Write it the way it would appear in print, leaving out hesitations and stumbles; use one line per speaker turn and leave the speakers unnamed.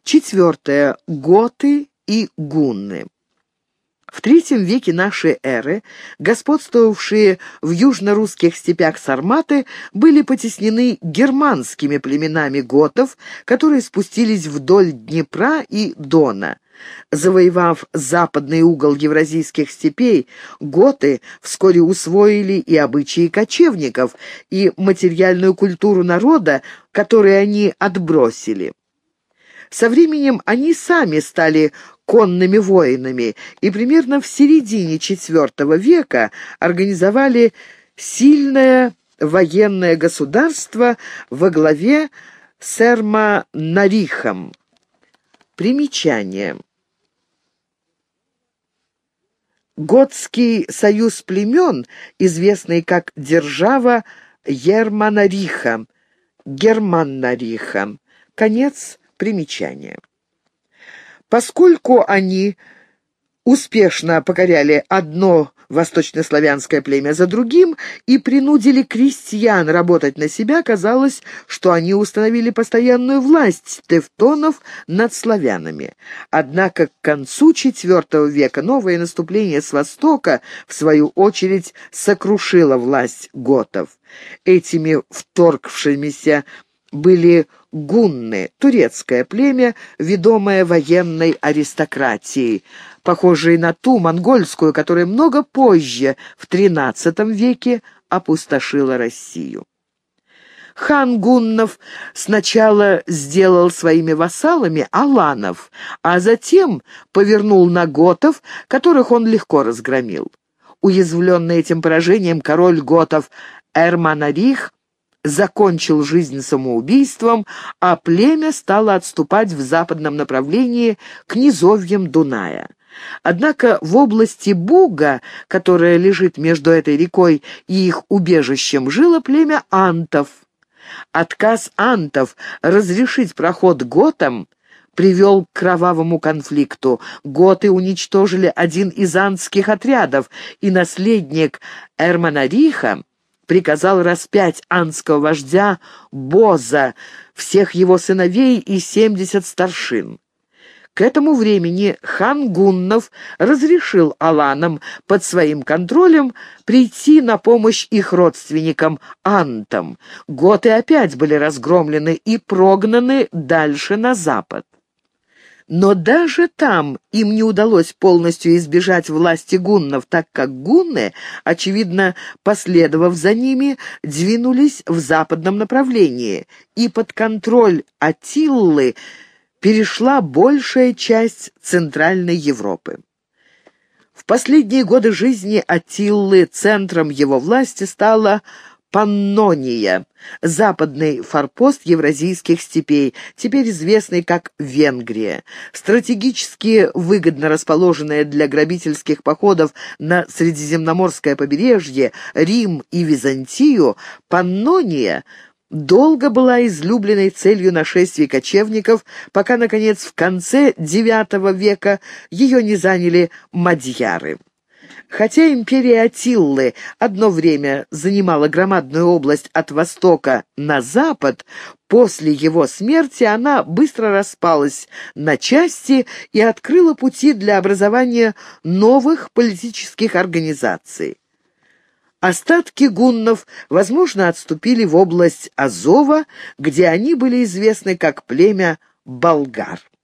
Четвертое. Готы и гунны. В III веке нашей эры господствовавшие в южно-русских степях сарматы были потеснены германскими племенами готов, которые спустились вдоль Днепра и Дона. Завоевав западный угол евразийских степей, готы вскоре усвоили и обычаи кочевников, и материальную культуру народа, которые они отбросили. Со временем они сами стали конными воинами и примерно в середине IV века организовали сильное военное государство во главе с Эрманарихом. Примечание. Готский союз племен, известный как держава Ерманариха, Германнариха. Конец примечания. Поскольку они успешно покоряли одно восточнославянское племя за другим и принудили крестьян работать на себя, казалось, что они установили постоянную власть тевтонов над славянами. Однако к концу IV века новое наступление с востока, в свою очередь, сокрушило власть готов. Этими вторгшимися были гунны, турецкое племя, ведомое военной аристократией, похожей на ту монгольскую, которая много позже, в XIII веке, опустошила Россию. Хан гуннов сначала сделал своими вассалами аланов, а затем повернул на готов, которых он легко разгромил. Уязвленный этим поражением, король готов Эрманарих закончил жизнь самоубийством, а племя стало отступать в западном направлении к низовьям Дуная. Однако в области Буга, которая лежит между этой рекой и их убежищем, жило племя антов. Отказ антов разрешить проход готам привел к кровавому конфликту. Готы уничтожили один из антских отрядов, и наследник Эрманариха приказал распять антского вождя Боза, всех его сыновей и 70 старшин. К этому времени хан гуннов разрешил аланам под своим контролем прийти на помощь их родственникам антам. Готы опять были разгромлены и прогнаны дальше на запад. Но даже там им не удалось полностью избежать власти гуннов, так как гунны, очевидно, последовав за ними, двинулись в западном направлении, и под контроль Аттилы перешла большая часть Центральной Европы. В последние годы жизни Аттилы центром его власти стала Паннония, западный форпост евразийских степей, теперь известный как Венгрия. Стратегически выгодно расположенная для грабительских походов на Средиземноморское побережье, Рим и Византию, Паннония долго была излюбленной целью нашествий кочевников, пока, наконец, в конце IX века ее не заняли мадьяры. Хотя империя Аттилы одно время занимала громадную область от востока на запад, после его смерти она быстро распалась на части и открыла пути для образования новых политических организаций. Остатки гуннов, возможно, отступили в область Азова, где они были известны как племя болгар.